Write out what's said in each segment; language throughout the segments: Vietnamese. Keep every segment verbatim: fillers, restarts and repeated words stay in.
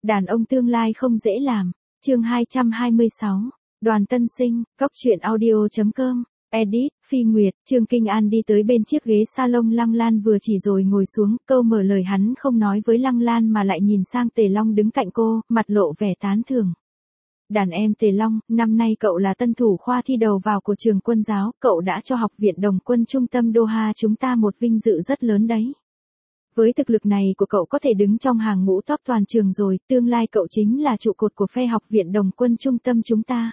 Đàn ông tương lai không dễ làm. Chương hai trăm hai mươi sáu. Đoàn Tân Sinh, Cóc truyện audio chấm com. Edit, Phi Nguyệt. Trương Kinh An đi tới bên chiếc ghế salon Lăng Lan vừa chỉ rồi ngồi xuống, câu mở lời hắn không nói với Lăng Lan mà lại nhìn sang Tề Long đứng cạnh cô, mặt lộ vẻ tán thưởng. Đàn em Tề Long, năm nay cậu là tân thủ khoa thi đầu vào của trường quân giáo, cậu đã cho học viện Đồng quân trung tâm Doha chúng ta một vinh dự rất lớn đấy. Với thực lực này của cậu có thể đứng trong hàng ngũ top toàn trường rồi, tương lai cậu chính là trụ cột của phe học viện Đồng quân trung tâm chúng ta.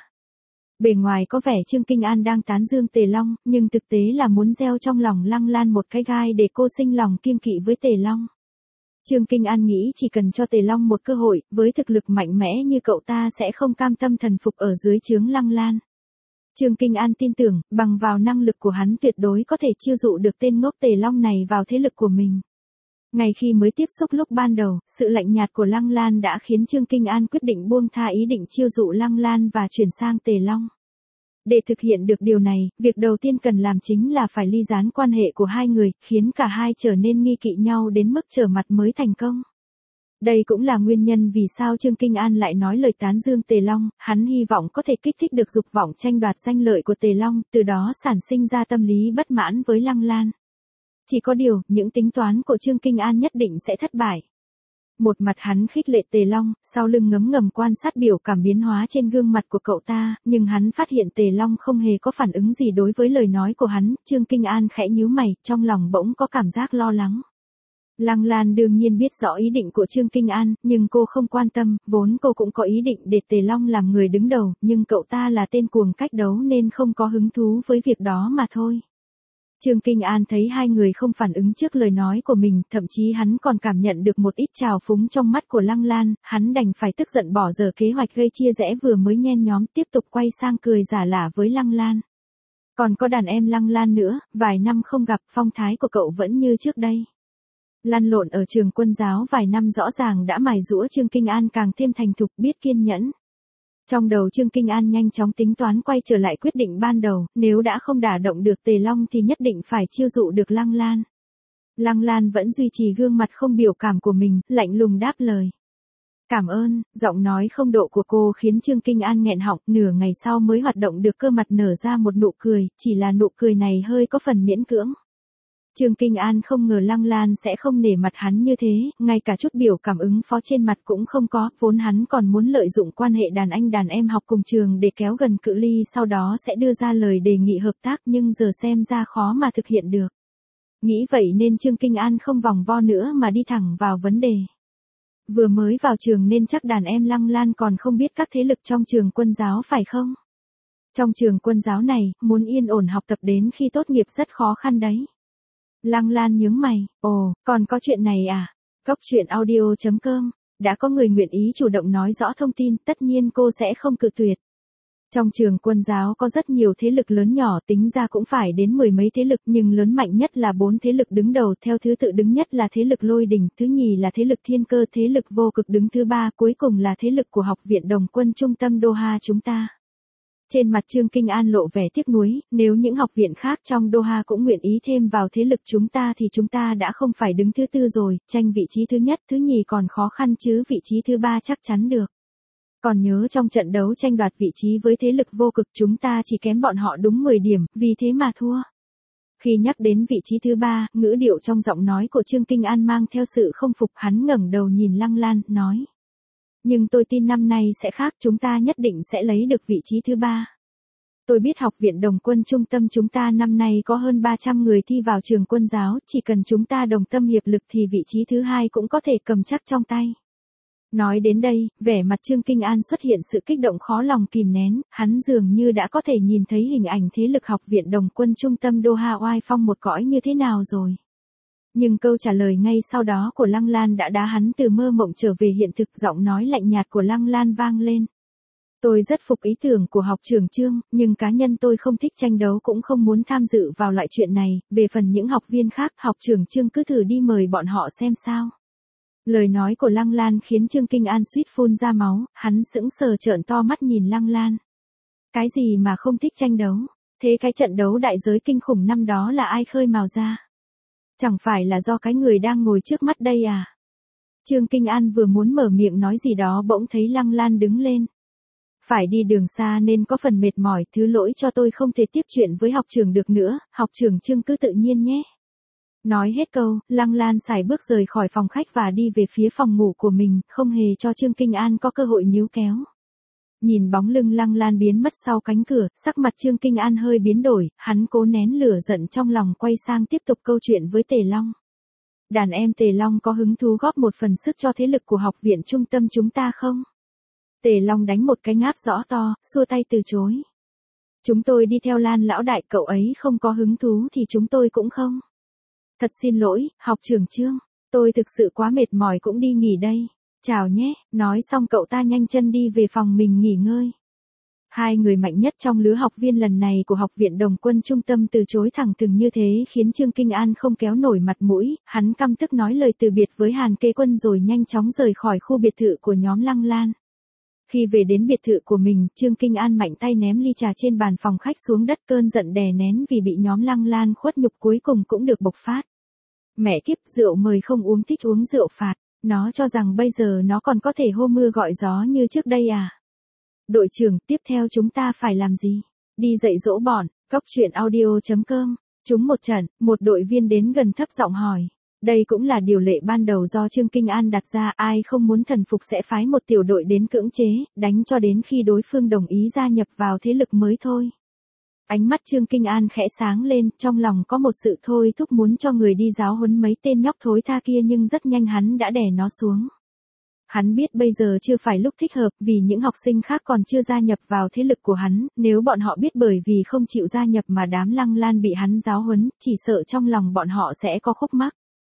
Bề ngoài có vẻ Trương Kinh An đang tán dương Tề Long, nhưng thực tế là muốn gieo trong lòng Lăng Lan một cái gai để cô sinh lòng kiêng kỵ với Tề Long. Trương Kinh An nghĩ chỉ cần cho Tề Long một cơ hội, với thực lực mạnh mẽ như cậu ta sẽ không cam tâm thần phục ở dưới trướng Lăng Lan. Trương Kinh An tin tưởng, bằng vào năng lực của hắn tuyệt đối có thể chiêu dụ được tên ngốc Tề Long này vào thế lực của mình. Ngay khi mới tiếp xúc lúc ban đầu, sự lạnh nhạt của Lăng Lan đã khiến Trương Kinh An quyết định buông tha ý định chiêu dụ Lăng Lan và chuyển sang Tề Long. Để thực hiện được điều này, việc đầu tiên cần làm chính là phải ly gián quan hệ của hai người, khiến cả hai trở nên nghi kỵ nhau đến mức trở mặt mới thành công. Đây cũng là nguyên nhân vì sao Trương Kinh An lại nói lời tán dương Tề Long, hắn hy vọng có thể kích thích được dục vọng tranh đoạt danh lợi của Tề Long, từ đó sản sinh ra tâm lý bất mãn với Lăng Lan. Chỉ có điều, những tính toán của Trương Kinh An nhất định sẽ thất bại. Một mặt hắn khích lệ Tề Long, sau lưng ngấm ngầm quan sát biểu cảm biến hóa trên gương mặt của cậu ta, nhưng hắn phát hiện Tề Long không hề có phản ứng gì đối với lời nói của hắn, Trương Kinh An khẽ nhíu mày, trong lòng bỗng có cảm giác lo lắng. Lăng Lan đương nhiên biết rõ ý định của Trương Kinh An, nhưng cô không quan tâm, vốn cô cũng có ý định để Tề Long làm người đứng đầu, nhưng cậu ta là tên cuồng cách đấu nên không có hứng thú với việc đó mà thôi. Trương Kinh An thấy hai người không phản ứng trước lời nói của mình, thậm chí hắn còn cảm nhận được một ít trào phúng trong mắt của Lăng Lan, hắn đành phải tức giận bỏ dở kế hoạch gây chia rẽ vừa mới nhen nhóm, tiếp tục quay sang cười giả lả với Lăng Lan. Còn có đàn em Lăng Lan nữa, vài năm không gặp, phong thái của cậu vẫn như trước đây. Lăn lộn ở trường quân giáo vài năm rõ ràng đã mài giũa Trương Kinh An càng thêm thành thục, biết kiên nhẫn. Trong đầu Trương Kinh An nhanh chóng tính toán quay trở lại quyết định ban đầu, nếu đã không đả động được Tề Long thì nhất định phải chiêu dụ được Lăng Lan. Lăng Lan vẫn duy trì gương mặt không biểu cảm của mình, lạnh lùng đáp lời. Cảm ơn, giọng nói không độ của cô khiến Trương Kinh An nghẹn họng, nửa ngày sau mới hoạt động được cơ mặt nở ra một nụ cười, chỉ là nụ cười này hơi có phần miễn cưỡng. Trương Kinh An không ngờ Lăng Lan sẽ không nể mặt hắn như thế, ngay cả chút biểu cảm ứng phó trên mặt cũng không có, vốn hắn còn muốn lợi dụng quan hệ đàn anh đàn em học cùng trường để kéo gần cự ly sau đó sẽ đưa ra lời đề nghị hợp tác nhưng giờ xem ra khó mà thực hiện được. Nghĩ vậy nên Trương Kinh An không vòng vo nữa mà đi thẳng vào vấn đề. Vừa mới vào trường nên chắc đàn em Lăng Lan còn không biết các thế lực trong trường quân giáo phải không? Trong trường quân giáo này, muốn yên ổn học tập đến khi tốt nghiệp rất khó khăn đấy. Lăng Lan nhướng mày, ồ, còn có chuyện này à? Cóc truyện audio chấm com, đã có người nguyện ý chủ động nói rõ thông tin, tất nhiên cô sẽ không cự tuyệt. Trong trường quân giáo có rất nhiều thế lực lớn nhỏ, tính ra cũng phải đến mười mấy thế lực, nhưng lớn mạnh nhất là bốn thế lực đứng đầu, theo thứ tự đứng nhất là thế lực Lôi Đình, thứ nhì là thế lực Thiên Cơ, thế lực Vô Cực đứng thứ ba, cuối cùng là thế lực của học viện Đồng quân trung tâm Doha chúng ta. Trên mặt Trương Kinh An lộ vẻ tiếc nuối, nếu những học viện khác trong Doha cũng nguyện ý thêm vào thế lực chúng ta thì chúng ta đã không phải đứng thứ tư rồi, tranh vị trí thứ nhất, thứ nhì còn khó khăn chứ vị trí thứ ba chắc chắn được. Còn nhớ trong trận đấu tranh đoạt vị trí với thế lực Vô Cực chúng ta chỉ kém bọn họ đúng mười điểm, vì thế mà thua. Khi nhắc đến vị trí thứ ba, ngữ điệu trong giọng nói của Trương Kinh An mang theo sự không phục, hắn ngẩng đầu nhìn Lăng Lan, nói. Nhưng tôi tin năm nay sẽ khác, chúng ta nhất định sẽ lấy được vị trí thứ ba. Tôi biết học viện Đồng quân trung tâm chúng ta năm nay có hơn ba trăm người thi vào trường quân giáo, chỉ cần chúng ta đồng tâm hiệp lực thì vị trí thứ hai cũng có thể cầm chắc trong tay. Nói đến đây, vẻ mặt Trương Kinh An xuất hiện sự kích động khó lòng kìm nén, hắn dường như đã có thể nhìn thấy hình ảnh thế lực học viện Đồng quân trung tâm Doha oai phong một cõi như thế nào rồi. Nhưng câu trả lời ngay sau đó của Lăng Lan đã đá hắn từ mơ mộng trở về hiện thực, giọng nói lạnh nhạt của Lăng Lan vang lên. Tôi rất phục ý tưởng của học trưởng Trương, nhưng cá nhân tôi không thích tranh đấu cũng không muốn tham dự vào loại chuyện này, về phần những học viên khác, học trưởng Trương cứ thử đi mời bọn họ xem sao. Lời nói của Lăng Lan khiến Trương Kinh An suýt phun ra máu, hắn sững sờ trợn to mắt nhìn Lăng Lan. Cái gì mà không thích tranh đấu, thế cái trận đấu đại giới kinh khủng năm đó là ai khơi mào ra? Chẳng phải là do cái người đang ngồi trước mắt đây à? Trương Kinh An vừa muốn mở miệng nói gì đó bỗng thấy Lăng Lan đứng lên. Phải đi đường xa nên có phần mệt mỏi, thứ lỗi cho tôi không thể tiếp chuyện với học trưởng được nữa, học trưởng Trương cứ tự nhiên nhé. Nói hết câu, Lăng Lan sải bước rời khỏi phòng khách và đi về phía phòng ngủ của mình, không hề cho Trương Kinh An có cơ hội níu kéo. Nhìn bóng lưng Lăng Lan biến mất sau cánh cửa, sắc mặt Trương Kinh An hơi biến đổi, hắn cố nén lửa giận trong lòng quay sang tiếp tục câu chuyện với Tề Long. Đàn em Tề Long có hứng thú góp một phần sức cho thế lực của học viện trung tâm chúng ta không? Tề Long đánh một cái ngáp rõ to, xua tay từ chối. Chúng tôi đi theo Lan lão đại, cậu ấy không có hứng thú thì chúng tôi cũng không. Thật xin lỗi, học trưởng Trương, tôi thực sự quá mệt mỏi cũng đi nghỉ đây. Chào nhé, nói xong cậu ta nhanh chân đi về phòng mình nghỉ ngơi. Hai người mạnh nhất trong lứa học viên lần này của học viện Đồng Quân Trung tâm từ chối thẳng thừng như thế khiến Trương Kinh An không kéo nổi mặt mũi, hắn căm tức nói lời từ biệt với Hàn Kế Quân rồi nhanh chóng rời khỏi khu biệt thự của nhóm Lăng Lan. Khi về đến biệt thự của mình, Trương Kinh An mạnh tay ném ly trà trên bàn phòng khách xuống đất, cơn giận đè nén vì bị nhóm Lăng Lan khuất nhục cuối cùng cũng được bộc phát. Mẹ kiếp, rượu mời không uống thích uống rượu phạt, nó cho rằng bây giờ nó còn có thể hô mưa gọi gió như trước đây à? Đội trưởng, tiếp theo chúng ta phải làm gì? Đi dạy dỗ bọn, cóc truyện audio chấm com, chúng một trận, một đội viên đến gần thấp giọng hỏi. Đây cũng là điều lệ ban đầu do Trương Kinh An đặt ra, ai không muốn thần phục sẽ phái một tiểu đội đến cưỡng chế, đánh cho đến khi đối phương đồng ý gia nhập vào thế lực mới thôi. Ánh mắt Trương Kinh An khẽ sáng lên, trong lòng có một sự thôi thúc muốn cho người đi giáo huấn mấy tên nhóc thối tha kia nhưng rất nhanh hắn đã đè nó xuống. Hắn biết bây giờ chưa phải lúc thích hợp vì những học sinh khác còn chưa gia nhập vào thế lực của hắn, nếu bọn họ biết bởi vì không chịu gia nhập mà đám Lăng Lan bị hắn giáo huấn, chỉ sợ trong lòng bọn họ sẽ có khúc mắc.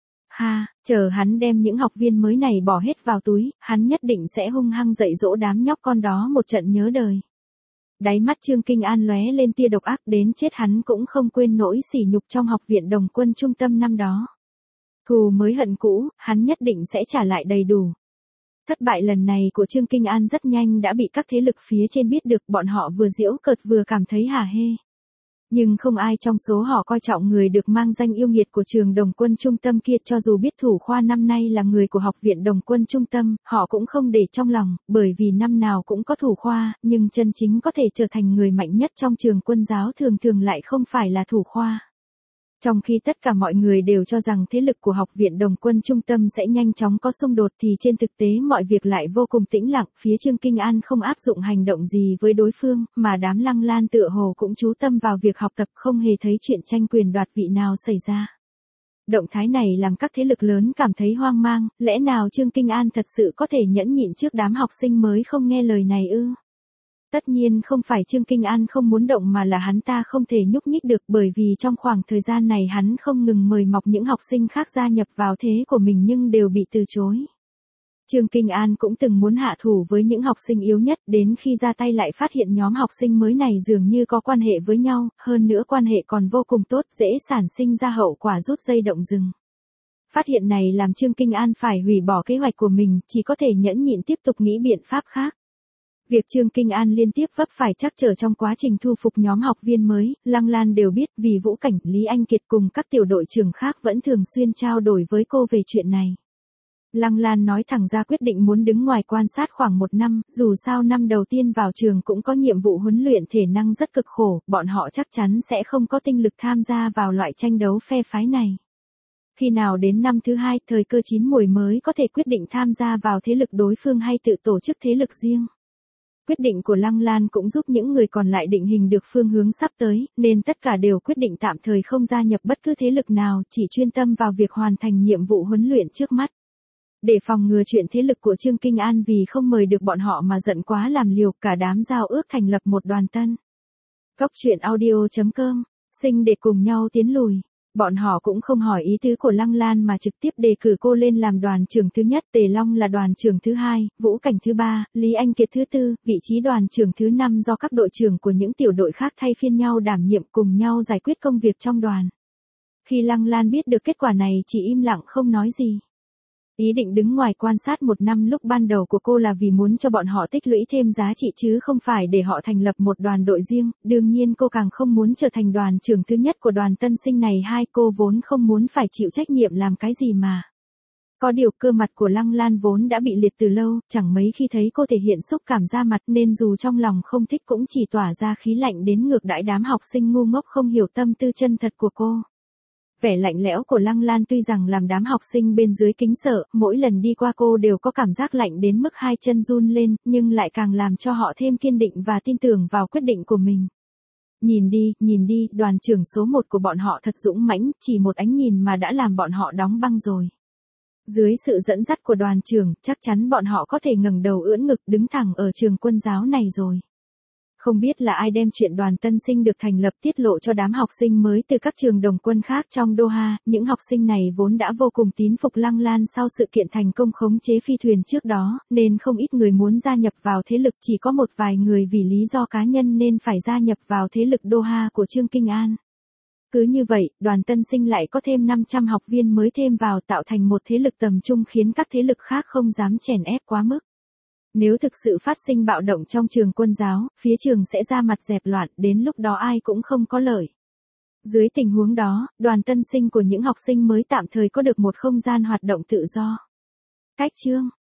Ha, chờ hắn đem những học viên mới này bỏ hết vào túi, hắn nhất định sẽ hung hăng dạy dỗ đám nhóc con đó một trận nhớ đời. Đáy mắt Trương Kinh An lóe lên tia độc ác, đến chết hắn cũng không quên nỗi sỉ nhục trong học viện Đồng Quân Trung tâm năm đó. Thù mới hận cũ, hắn nhất định sẽ trả lại đầy đủ. Thất bại lần này của Trương Kinh An rất nhanh đã bị các thế lực phía trên biết được, bọn họ vừa giễu cợt vừa cảm thấy hả hê. Nhưng không ai trong số họ coi trọng người được mang danh yêu nghiệt của trường Đồng Quân Trung tâm kia, cho dù biết thủ khoa năm nay là người của học viện Đồng Quân Trung tâm, họ cũng không để trong lòng, bởi vì năm nào cũng có thủ khoa, nhưng chân chính có thể trở thành người mạnh nhất trong trường quân giáo thường thường lại không phải là thủ khoa. Trong khi tất cả mọi người đều cho rằng thế lực của học viện Đồng Quân Trung tâm sẽ nhanh chóng có xung đột thì trên thực tế mọi việc lại vô cùng tĩnh lặng, phía Trương Kinh An không áp dụng hành động gì với đối phương, mà đám Lăng Lan tựa hồ cũng chú tâm vào việc học tập, không hề thấy chuyện tranh quyền đoạt vị nào xảy ra. Động thái này làm các thế lực lớn cảm thấy hoang mang, lẽ nào Trương Kinh An thật sự có thể nhẫn nhịn trước đám học sinh mới không nghe lời này ư? Tất nhiên không phải Trương Kinh An không muốn động mà là hắn ta không thể nhúc nhích được, bởi vì trong khoảng thời gian này hắn không ngừng mời mọc những học sinh khác gia nhập vào thế của mình nhưng đều bị từ chối. Trương Kinh An cũng từng muốn hạ thủ với những học sinh yếu nhất, đến khi ra tay lại phát hiện nhóm học sinh mới này dường như có quan hệ với nhau, hơn nữa quan hệ còn vô cùng tốt, dễ sản sinh ra hậu quả rút dây động rừng. Phát hiện này làm Trương Kinh An phải hủy bỏ kế hoạch của mình, chỉ có thể nhẫn nhịn tiếp tục nghĩ biện pháp khác. Việc Trương Kinh An liên tiếp vấp phải trắc trở trong quá trình thu phục nhóm học viên mới, Lăng Lan đều biết, vì Vũ Cảnh, Lý Anh Kiệt cùng các tiểu đội trưởng khác vẫn thường xuyên trao đổi với cô về chuyện này. Lăng Lan nói thẳng ra quyết định muốn đứng ngoài quan sát khoảng một năm, dù sao năm đầu tiên vào trường cũng có nhiệm vụ huấn luyện thể năng rất cực khổ, bọn họ chắc chắn sẽ không có tinh lực tham gia vào loại tranh đấu phe phái này. Khi nào đến năm thứ hai, thời cơ chín muồi mới có thể quyết định tham gia vào thế lực đối phương hay tự tổ chức thế lực riêng. Quyết định của Lăng Lan cũng giúp những người còn lại định hình được phương hướng sắp tới, nên tất cả đều quyết định tạm thời không gia nhập bất cứ thế lực nào, chỉ chuyên tâm vào việc hoàn thành nhiệm vụ huấn luyện trước mắt. Để phòng ngừa chuyện thế lực của Trương Kinh An vì không mời được bọn họ mà giận quá làm liều, cả đám giao ước thành lập một đoàn tân. Cóc truyện audio chấm com, sinh để cùng nhau tiến lùi. Bọn họ cũng không hỏi ý tứ của Lăng Lan mà trực tiếp đề cử cô lên làm đoàn trưởng thứ nhất, Tề Long là đoàn trưởng thứ hai, Vũ Cảnh thứ ba, Lý Anh Kiệt thứ tư, vị trí đoàn trưởng thứ năm do các đội trưởng của những tiểu đội khác thay phiên nhau đảm nhiệm, cùng nhau giải quyết công việc trong đoàn. Khi Lăng Lan biết được kết quả này chỉ im lặng không nói gì. Ý định đứng ngoài quan sát một năm lúc ban đầu của cô là vì muốn cho bọn họ tích lũy thêm giá trị chứ không phải để họ thành lập một đoàn đội riêng, đương nhiên cô càng không muốn trở thành đoàn trưởng thứ nhất của đoàn tân sinh này. Hai cô vốn không muốn phải chịu trách nhiệm làm cái gì mà. Có điều cơ mặt của Lăng Lan vốn đã bị liệt từ lâu, chẳng mấy khi thấy cô thể hiện xúc cảm ra mặt nên dù trong lòng không thích cũng chỉ tỏa ra khí lạnh đến ngược đãi đám học sinh ngu ngốc không hiểu tâm tư chân thật của cô. Vẻ lạnh lẽo của Lăng Lan tuy rằng làm đám học sinh bên dưới kính sợ, mỗi lần đi qua cô đều có cảm giác lạnh đến mức hai chân run lên, nhưng lại càng làm cho họ thêm kiên định và tin tưởng vào quyết định của mình. Nhìn đi, nhìn đi, đoàn trưởng số một của bọn họ thật dũng mãnh, chỉ một ánh nhìn mà đã làm bọn họ đóng băng rồi. Dưới sự dẫn dắt của đoàn trưởng, chắc chắn bọn họ có thể ngẩng đầu ưỡn ngực đứng thẳng ở trường quân giáo này rồi. Không biết là ai đem chuyện đoàn tân sinh được thành lập tiết lộ cho đám học sinh mới từ các trường đồng quân khác trong Doha, những học sinh này vốn đã vô cùng tín phục Lăng Lan sau sự kiện thành công khống chế phi thuyền trước đó, nên không ít người muốn gia nhập vào thế lực, chỉ có một vài người vì lý do cá nhân nên phải gia nhập vào thế lực Doha của Trương Kinh An. Cứ như vậy, đoàn tân sinh lại có thêm năm trăm học viên mới thêm vào tạo thành một thế lực tầm trung khiến các thế lực khác không dám chèn ép quá mức. Nếu thực sự phát sinh bạo động trong trường quân giáo, phía trường sẽ ra mặt dẹp loạn, đến lúc đó ai cũng không có lợi. Dưới tình huống đó, đoàn tân sinh của những học sinh mới tạm thời có được một không gian hoạt động tự do. Cách chương